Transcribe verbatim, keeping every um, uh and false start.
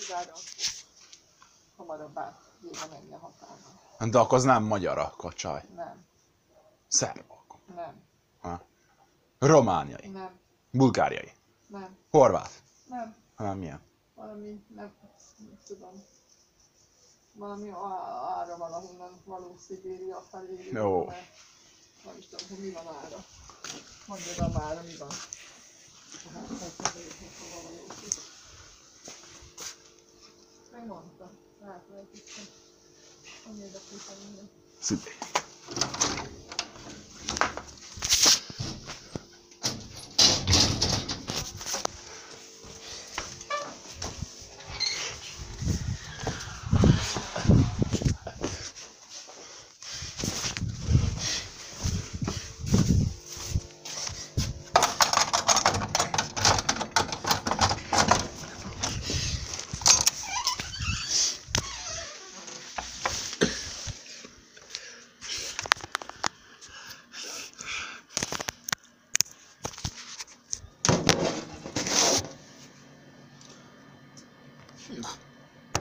Portugálra, akkor hamarabb át kéne menni a határon. De akkor az nem magyar a kacsaj. Nem. Szerbok. Nem. Ha. Romániai. Nem. Bulgáriai. Nem. Horvát. Nem. Ha, milyen? Valami, nem, nem tudom. Valami ára valahonnan való Szibéria felé. Jó. Mert nem is tudom, hogy mi van ára. Mondjad a mára, mi van. Megmondta. Elfelejtettem. Annyi érdeklődtem minden. Szibéria. Na.